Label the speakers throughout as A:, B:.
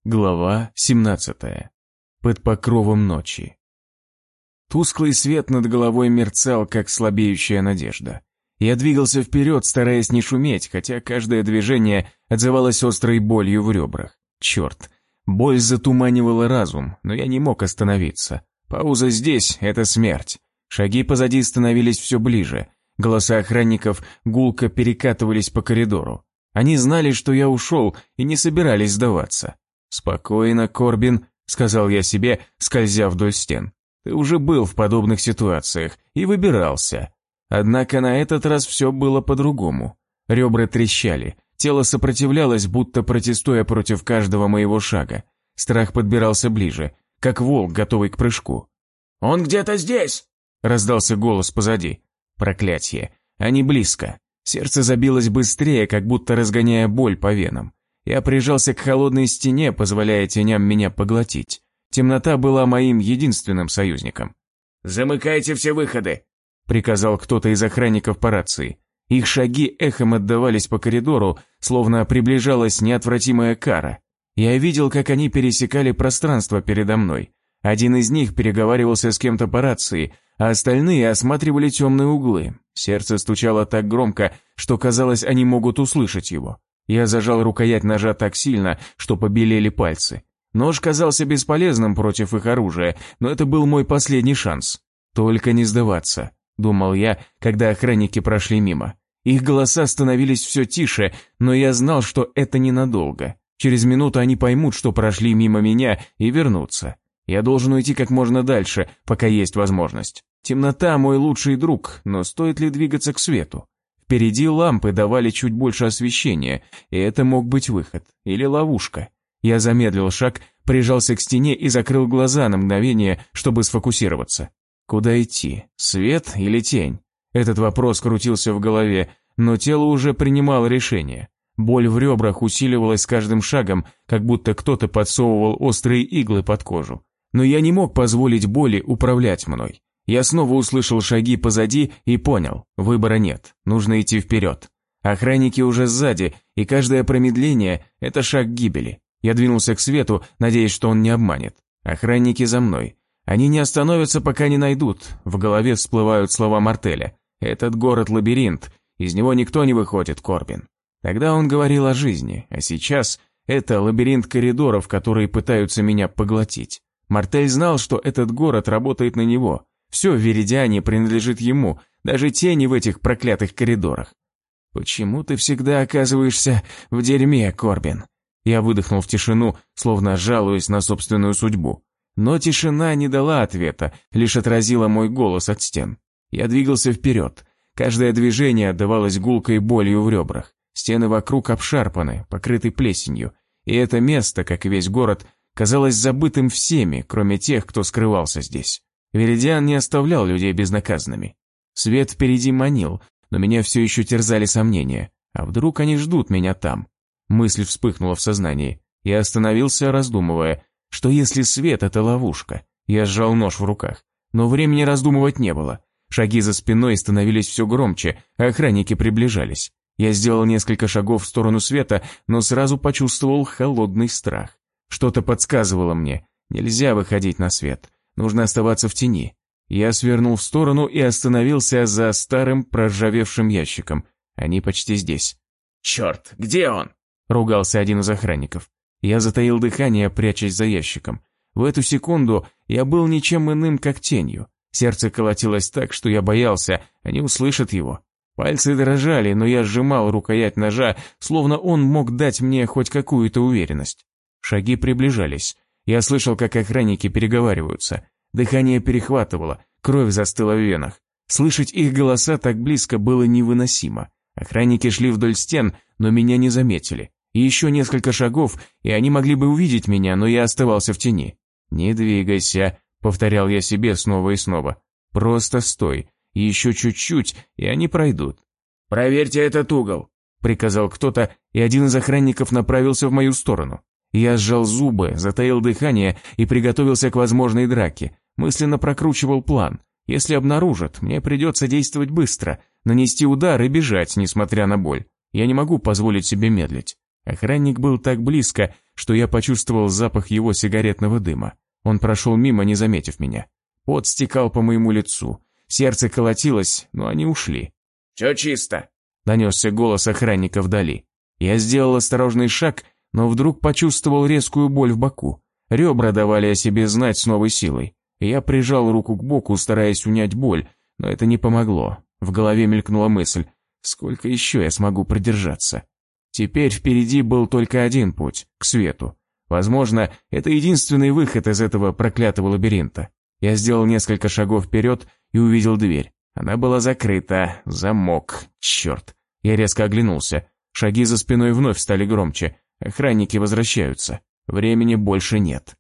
A: Глава 17. Под покровом ночи. Тусклый свет над головой мерцал, как слабеющая надежда. Я двигался вперед, стараясь не шуметь, хотя каждое движение отзывалось острой болью в ребрах. Черт, боль затуманивала разум, но я не мог остановиться. Пауза здесь — это смерть. Шаги позади становились все ближе. Голоса охранников гулко перекатывались по коридору. Они знали, что я ушел, и не собирались сдаваться. «Спокойно, Корбин», — сказал я себе, скользя вдоль стен. «Ты уже был в подобных ситуациях и выбирался». Однако на этот раз все было по-другому. Ребра трещали, тело сопротивлялось, будто протестуя против каждого моего шага. Страх подбирался ближе, как волк, готовый к прыжку.
B: «Он где-то здесь!» — раздался голос позади. Проклятье, они близко. Сердце забилось быстрее, как будто разгоняя боль по венам. Я прижался к холодной стене, позволяя теням меня поглотить. Темнота была моим единственным союзником.
A: «Замыкайте все выходы», — приказал кто-то из охранников по рации. Их шаги эхом отдавались по коридору, словно приближалась неотвратимая кара. Я видел, как они пересекали пространство передо мной. Один из них переговаривался с кем-то по рации, а остальные осматривали темные углы. Сердце стучало так громко, что казалось, они могут услышать его. Я зажал рукоять ножа так сильно, что побелели пальцы. Нож казался бесполезным против их оружия, но это был мой последний шанс. «Только не сдаваться», — думал я, когда охранники прошли мимо. Их голоса становились все тише, но я знал, что это ненадолго. Через минуту они поймут, что прошли мимо меня, и вернутся. Я должен уйти как можно дальше, пока есть возможность. Темнота — мой лучший друг, но стоит ли двигаться к свету? Впереди лампы давали чуть больше освещения, и это мог быть выход или ловушка. Я замедлил шаг, прижался к стене и закрыл глаза на мгновение, чтобы сфокусироваться. Куда идти? Свет или тень? Этот вопрос крутился в голове, но тело уже принимало решение. Боль в ребрах усиливалась с каждым шагом, как будто кто-то подсовывал острые иглы под кожу. Но я не мог позволить боли управлять мной. Я снова услышал шаги позади и понял, выбора нет, нужно идти вперед. Охранники уже сзади, и каждое промедление – это шаг к гибели. Я двинулся к свету, надеясь, что он не обманет. Охранники за мной. Они не остановятся, пока не найдут. В голове всплывают слова Мартеля. Этот город-лабиринт, из него никто не выходит, Корбин. Тогда он говорил о жизни, а сейчас это лабиринт коридоров, которые пытаются меня поглотить. Мартель знал, что этот город работает на него. Все в Веридиане принадлежит ему, даже тени в этих проклятых коридорах. «Почему ты всегда оказываешься в дерьме, Корбин?» Я выдохнул в тишину, словно жалуясь на собственную судьбу. Но тишина не дала ответа, лишь отразила мой голос от стен. Я двигался вперед. Каждое движение отдавалось гулкой болью в ребрах. Стены вокруг обшарпаны, покрыты плесенью. И это место, как и весь город, казалось забытым всеми, кроме тех, кто скрывался здесь. Веридиан не оставлял людей безнаказанными. Свет впереди манил, но меня все еще терзали сомнения. А вдруг они ждут меня там? Мысль вспыхнула в сознании. Я остановился, раздумывая, что если свет — это ловушка. Я сжал нож в руках. Но времени раздумывать не было. Шаги за спиной становились все громче, а охранники приближались. Я сделал несколько шагов в сторону света, но сразу почувствовал холодный страх. Что-то подсказывало мне, нельзя выходить на свет. Нужно оставаться в тени. Я свернул в сторону и остановился за старым проржавевшим ящиком. Они почти здесь.
B: «Черт, где он?»
A: — ругался один из охранников. Я затаил дыхание, прячась за ящиком. В эту секунду я был ничем иным, как тенью. Сердце колотилось так, что я боялся, они услышат его. Пальцы дрожали, но я сжимал рукоять ножа, словно он мог дать мне хоть какую-то уверенность. Шаги приближались. Я слышал, как охранники переговариваются. Дыхание перехватывало, кровь застыла в венах. Слышать их голоса так близко было невыносимо. Охранники шли вдоль стен, но меня не заметили. Еще несколько шагов, и они могли бы увидеть меня, но я оставался в тени. «Не двигайся», — повторял я себе снова и снова. «Просто стой. Еще чуть-чуть, и они пройдут».
B: «Проверьте этот угол»,
A: — приказал кто-то, и один из охранников направился в мою сторону. Я сжал зубы, затаил дыхание и приготовился к возможной драке. Мысленно прокручивал план. Если обнаружат, мне придется действовать быстро, нанести удар и бежать, несмотря на боль. Я не могу позволить себе медлить. Охранник был так близко, что я почувствовал запах его сигаретного дыма. Он прошел мимо, не заметив меня. Пот стекал по моему лицу, сердце колотилось, но они ушли.
B: «Все чисто»,
A: — донесся голос охранника вдали. Я сделал осторожный шаг, но вдруг почувствовал резкую боль в боку. Ребра давали о себе знать с новой силой. Я прижал руку к боку, стараясь унять боль, но это не помогло. В голове мелькнула мысль, сколько еще я смогу продержаться. Теперь впереди был только один путь, к свету. Возможно, это единственный выход из этого проклятого лабиринта. Я сделал несколько шагов вперед и увидел дверь. Она была закрыта, замок, черт. Я резко оглянулся. Шаги за спиной вновь стали громче. Охранники возвращаются. Времени больше нет.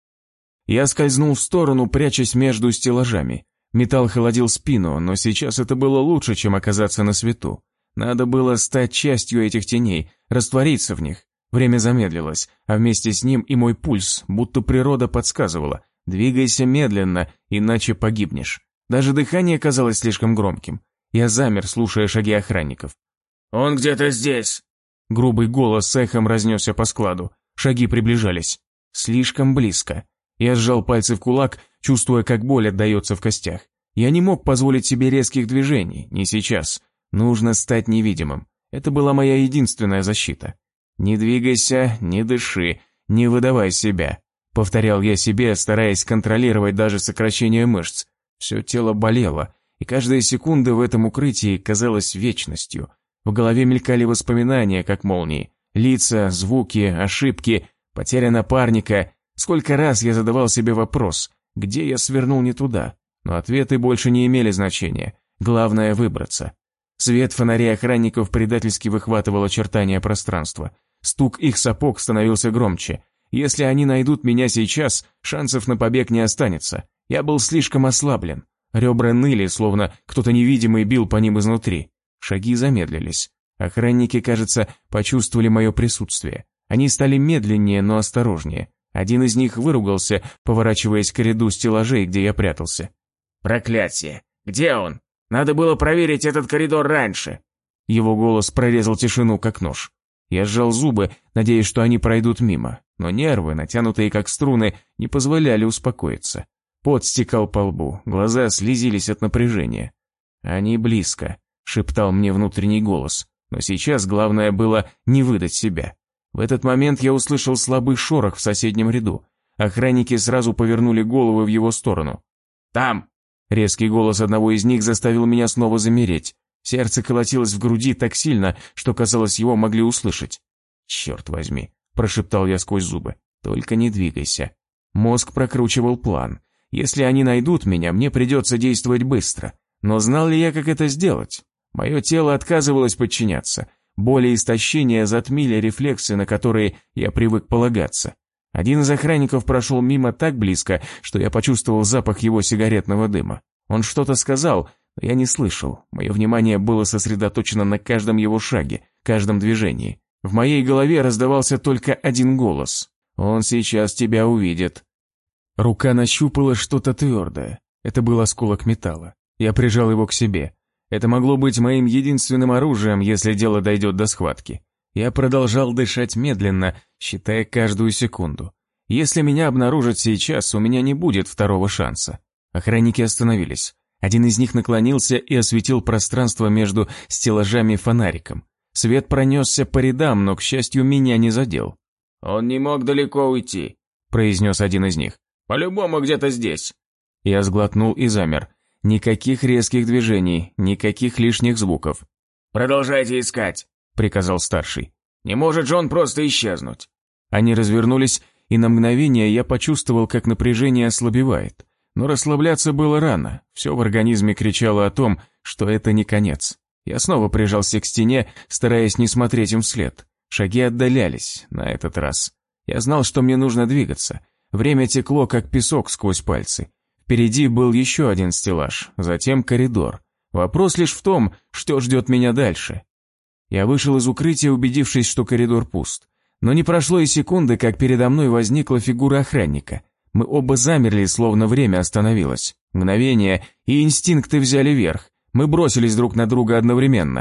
A: Я скользнул в сторону, прячась между стеллажами. Металл холодил спину, но сейчас это было лучше, чем оказаться на свету. Надо было стать частью этих теней, раствориться в них. Время замедлилось, а вместе с ним и мой пульс, будто природа подсказывала. Двигайся медленно, иначе погибнешь. Даже дыхание казалось слишком громким. Я замер, слушая шаги охранников.
B: «Он где-то здесь!»
A: Грубый голос с эхом разнесся по складу. Шаги приближались. Слишком близко. Я сжал пальцы в кулак, чувствуя, как боль отдается в костях. Я не мог позволить себе резких движений, не сейчас. Нужно стать невидимым. Это была моя единственная защита. «Не двигайся, не дыши, не выдавай себя», — повторял я себе, стараясь контролировать даже сокращение мышц. Все тело болело, и каждая секунда в этом укрытии казалась вечностью. В голове мелькали воспоминания, как молнии. Лица, звуки, ошибки, потеря напарника. Сколько раз я задавал себе вопрос, где я свернул не туда. Но ответы больше не имели значения. Главное — выбраться. Свет фонарей охранников предательски выхватывал очертания пространства. Стук их сапог становился громче. Если они найдут меня сейчас, шансов на побег не останется. Я был слишком ослаблен. Ребра ныли, словно кто-то невидимый бил по ним изнутри. Шаги замедлились. Охранники, кажется, почувствовали мое присутствие. Они стали медленнее, но осторожнее. Один из них выругался, поворачиваясь к ряду стеллажей, где я прятался.
B: «Проклятие! Где он? Надо было проверить этот коридор раньше!»
A: Его голос прорезал тишину, как нож. Я сжал зубы, надеясь, что они пройдут мимо, но нервы, натянутые как струны, не позволяли успокоиться. Пот стекал по лбу, глаза слезились от напряжения. «Они близко», — шептал мне внутренний голос, но сейчас главное было не выдать себя. В этот момент я услышал слабый шорох в соседнем ряду. Охранники сразу повернули головы в его сторону.
B: «Там!»
A: Резкий голос одного из них заставил меня снова замереть. Сердце колотилось в груди так сильно, что, казалось, его могли услышать. «Черт возьми», – прошептал я сквозь зубы, – «только не двигайся». Мозг прокручивал план. Если они найдут меня, мне придется действовать быстро. Но знал ли я, как это сделать? Мое тело отказывалось подчиняться. Боль и истощение затмили рефлексы, на которые я привык полагаться. Один из охранников прошел мимо так близко, что я почувствовал запах его сигаретного дыма. Он что-то сказал, но я не слышал. Мое внимание было сосредоточено на каждом его шаге, каждом движении. В моей голове раздавался только один голос. «Он сейчас тебя увидит». Рука нащупала что-то твердое. Это был осколок металла. Я прижал его к себе. Это могло быть моим единственным оружием, если дело дойдет до схватки. Я продолжал дышать медленно, считая каждую секунду. Если меня обнаружат сейчас, у меня не будет второго шанса. Охранники остановились. Один из них наклонился и осветил пространство между стеллажами фонариком. Свет пронесся по рядам, но, к счастью, меня не задел.
B: «Он не мог далеко уйти», — произнес один из них. «По-любому где-то здесь».
A: Я сглотнул и замер. Никаких резких движений, никаких лишних звуков.
B: «Продолжайте искать», — приказал старший. «Не может же он просто исчезнуть».
A: Они развернулись, и на мгновение я почувствовал, как напряжение ослабевает. Но расслабляться было рано, все в организме кричало о том, что это не конец. Я снова прижался к стене, стараясь не смотреть им вслед. Шаги отдалялись, на этот раз. Я знал, что мне нужно двигаться. Время текло, как песок сквозь пальцы. Впереди был еще один стеллаж, затем коридор. Вопрос лишь в том, что ждет меня дальше. Я вышел из укрытия, убедившись, что коридор пуст. Но не прошло и секунды, как передо мной возникла фигура охранника. Мы оба замерли, словно время остановилось. Мгновение, и инстинкты взяли верх. Мы бросились друг на друга одновременно.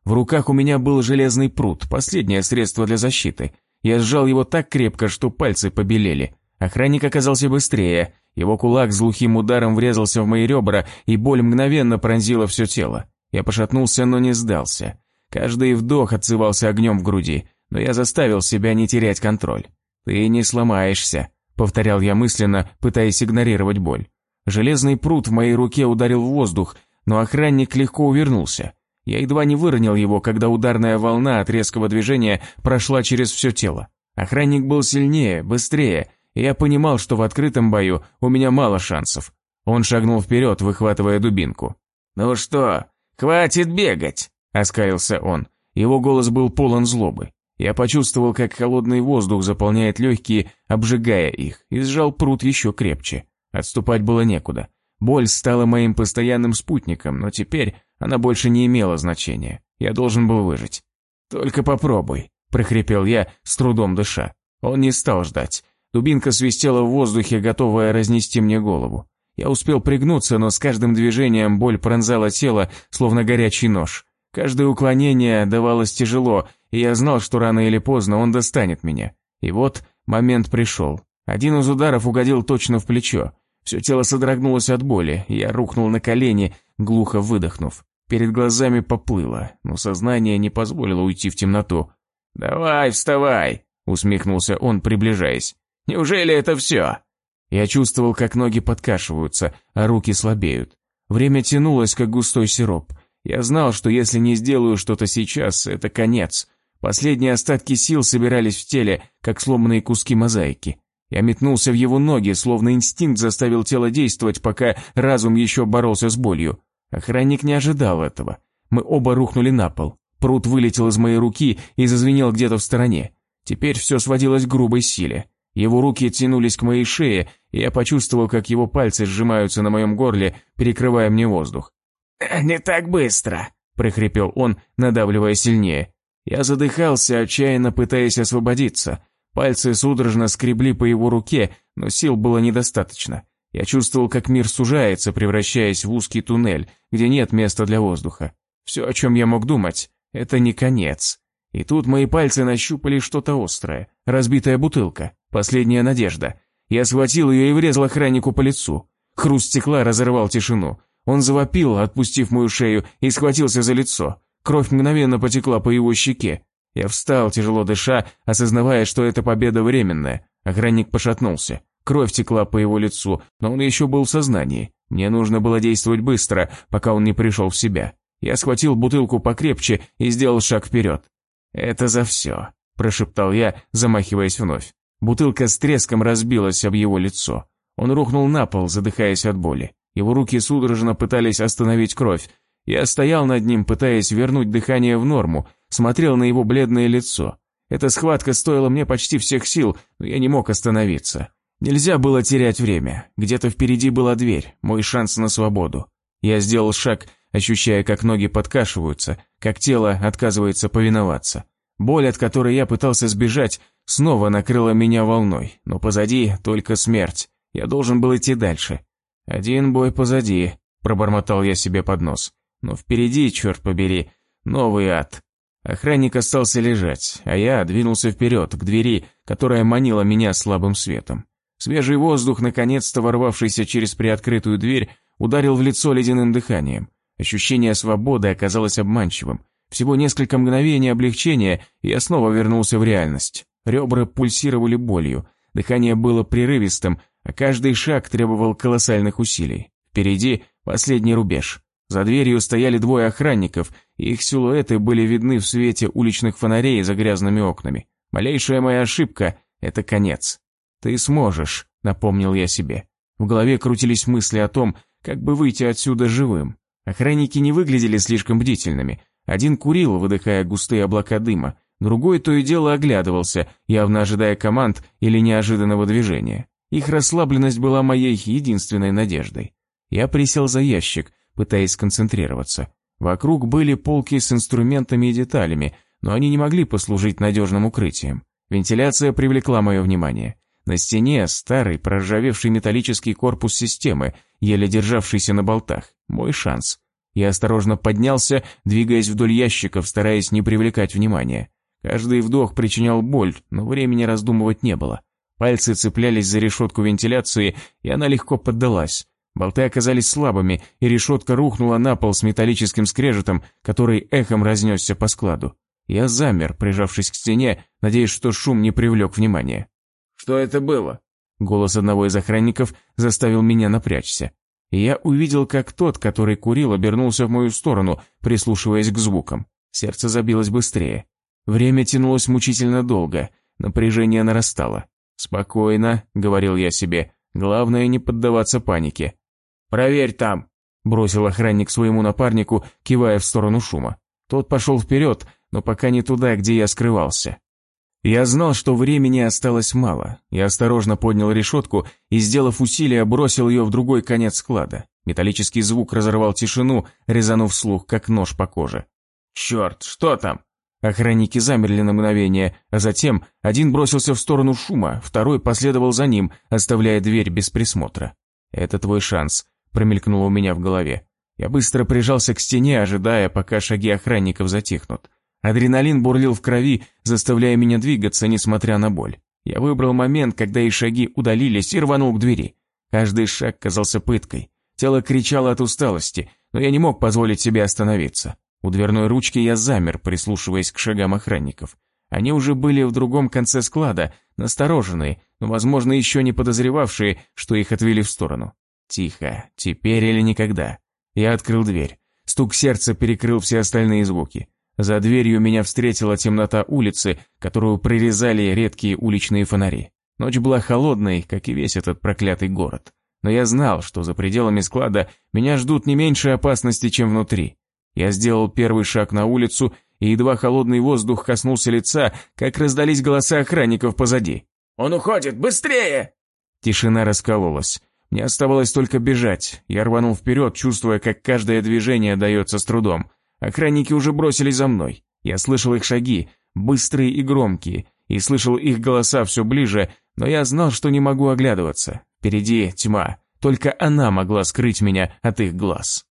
A: В руках у меня был железный прут, последнее средство для защиты. Я сжал его так крепко, что пальцы побелели. Охранник оказался быстрее. Его кулак с глухим ударом врезался в мои ребра, и боль мгновенно пронзила все тело. Я пошатнулся, но не сдался. Каждый вдох отзывался огнем в груди, но я заставил себя не терять контроль. «Ты не сломаешься», — повторял я мысленно, пытаясь игнорировать боль. Железный прут в моей руке ударил в воздух, но охранник легко увернулся. Я едва не выронил его, когда ударная волна от резкого движения прошла через все тело. Охранник был сильнее, быстрее, и я понимал, что в открытом бою у меня мало шансов. Он шагнул вперед, выхватывая дубинку. «Ну что, хватит бегать!» – оскалился он. Его голос был полон злобы. Я почувствовал, как холодный воздух заполняет легкие, обжигая их, и сжал прут еще крепче. Отступать было некуда. Боль стала моим постоянным спутником, но теперь она больше не имела значения. Я должен был выжить. «Только попробуй», – прохрипел я, с трудом дыша. Он не стал ждать. Дубинка свистела в воздухе, готовая разнести мне голову. Я успел пригнуться, но с каждым движением боль пронзала тело, словно горячий нож. Каждое уклонение давалось тяжело, и я знал, что рано или поздно он достанет меня. И вот момент пришел. Один из ударов угодил точно в плечо. Все тело содрогнулось от боли, и я рухнул на колени, глухо выдохнув. Перед глазами поплыло, но сознание не позволило уйти в темноту. «Давай, вставай!» — усмехнулся он, приближаясь. «Неужели это все?» Я чувствовал, как ноги подкашиваются, а руки слабеют. Время тянулось, как густой сироп. Я знал, что если не сделаю что-то сейчас, это конец. Последние остатки сил собирались в теле, как сломанные куски мозаики. Я метнулся в его ноги, словно инстинкт заставил тело действовать, пока разум еще боролся с болью. Охранник не ожидал этого. Мы оба рухнули на пол. Прут вылетел из моей руки и зазвенел где-то в стороне. Теперь все сводилось к грубой силе. Его руки тянулись к моей шее, и я почувствовал, как его пальцы сжимаются на моем горле, перекрывая мне воздух. «Не так быстро», – прохрипел он, надавливая сильнее. Я задыхался, отчаянно пытаясь освободиться. Пальцы судорожно скребли по его руке, но сил было недостаточно. Я чувствовал, как мир сужается, превращаясь в узкий туннель, где нет места для воздуха. Все, о чем я мог думать, это не конец. И тут мои пальцы нащупали что-то острое. Разбитая бутылка. Последняя надежда. Я схватил ее и врезал охраннику по лицу. Хруст стекла разорвал тишину. Он завопил, отпустив мою шею, и схватился за лицо. Кровь мгновенно потекла по его щеке. Я встал, тяжело дыша, осознавая, что эта победа временная. Охранник пошатнулся. Кровь текла по его лицу, но он еще был в сознании. Мне нужно было действовать быстро, пока он не пришел в себя. Я схватил бутылку покрепче и сделал шаг вперед. «Это за все», – прошептал я, замахиваясь вновь. Бутылка с треском разбилась об его лицо. Он рухнул на пол, задыхаясь от боли. Его руки судорожно пытались остановить кровь. Я стоял над ним, пытаясь вернуть дыхание в норму, смотрел на его бледное лицо. Эта схватка стоила мне почти всех сил, но я не мог остановиться. Нельзя было терять время. Где-то впереди была дверь, мой шанс на свободу. Я сделал шаг, ощущая, как ноги подкашиваются, как тело отказывается повиноваться. Боль, от которой я пытался сбежать, снова накрыла меня волной, но позади только смерть. Я должен был идти дальше. «Один бой позади», – пробормотал я себе под нос. «Но впереди, черт побери, новый ад». Охранник остался лежать, а я двинулся вперед, к двери, которая манила меня слабым светом. Свежий воздух, наконец-то ворвавшийся через приоткрытую дверь, ударил в лицо ледяным дыханием. Ощущение свободы оказалось обманчивым. Всего несколько мгновений облегчения, и я снова вернулся в реальность. Ребра пульсировали болью, дыхание было прерывистым, а каждый шаг требовал колоссальных усилий. Впереди последний рубеж. За дверью стояли двое охранников, и их силуэты были видны в свете уличных фонарей за грязными окнами. Малейшая моя ошибка – это конец. «Ты сможешь», – напомнил я себе. В голове крутились мысли о том, как бы выйти отсюда живым. Охранники не выглядели слишком бдительными. Один курил, выдыхая густые облака дыма, другой то и дело оглядывался, явно ожидая команд или неожиданного движения. Их расслабленность была моей единственной надеждой. Я присел за ящик, пытаясь сконцентрироваться. Вокруг были полки с инструментами и деталями, но они не могли послужить надежным укрытием. Вентиляция привлекла мое внимание. На стене старый, проржавевший металлический корпус системы, еле державшийся на болтах. Мой шанс. Я осторожно поднялся, двигаясь вдоль ящиков, стараясь не привлекать внимания. Каждый вдох причинял боль, но времени раздумывать не было. Пальцы цеплялись за решетку вентиляции, и она легко поддалась. Болты оказались слабыми, и решетка рухнула на пол с металлическим скрежетом, который эхом разнесся по складу. Я замер, прижавшись к стене, надеясь, что шум не привлек внимания.
B: «Что это было?»
A: Голос одного из охранников заставил меня напрячься. И я увидел, как тот, который курил, обернулся в мою сторону, прислушиваясь к звукам. Сердце забилось быстрее. Время тянулось мучительно долго, напряжение нарастало. «Спокойно», — говорил я себе, — «главное не поддаваться панике».
B: «Проверь там», — бросил охранник своему напарнику, кивая в сторону шума.
A: Тот пошел вперед, но пока не туда, где я скрывался. Я знал, что времени осталось мало. Я осторожно поднял решетку и, сделав усилие, бросил ее в другой конец склада. Металлический звук разорвал тишину, резанув слух, как нож по коже.
B: «Черт, что там?»
A: Охранники замерли на мгновение, а затем один бросился в сторону шума, второй последовал за ним, оставляя дверь без присмотра. «Это твой шанс», — промелькнуло у меня в голове. Я быстро прижался к стене, ожидая, пока шаги охранников затихнут. Адреналин бурлил в крови, заставляя меня двигаться, несмотря на боль. Я выбрал момент, когда их шаги удалились, и рванул к двери. Каждый шаг казался пыткой. Тело кричало от усталости, но я не мог позволить себе остановиться. У дверной ручки я замер, прислушиваясь к шагам охранников. Они уже были в другом конце склада, настороженные, но, возможно, еще не подозревавшие, что их отвели в сторону. Тихо, теперь или никогда. Я открыл дверь. Стук сердца перекрыл все остальные звуки. За дверью меня встретила темнота улицы, которую прорезали редкие уличные фонари. Ночь была холодной, как и весь этот проклятый город. Но я знал, что за пределами склада меня ждут не меньше опасности, чем внутри. Я сделал первый шаг на улицу, и едва холодный воздух коснулся лица, как раздались голоса охранников позади.
B: «Он уходит! Быстрее!»
A: Тишина раскололась. Мне оставалось только бежать. Я рванул вперед, чувствуя, как каждое движение дается с трудом. Охранники уже бросились за мной. Я слышал их шаги, быстрые и громкие, и слышал их голоса все ближе, но я знал, что не могу оглядываться. Впереди тьма, только она могла скрыть меня от их глаз.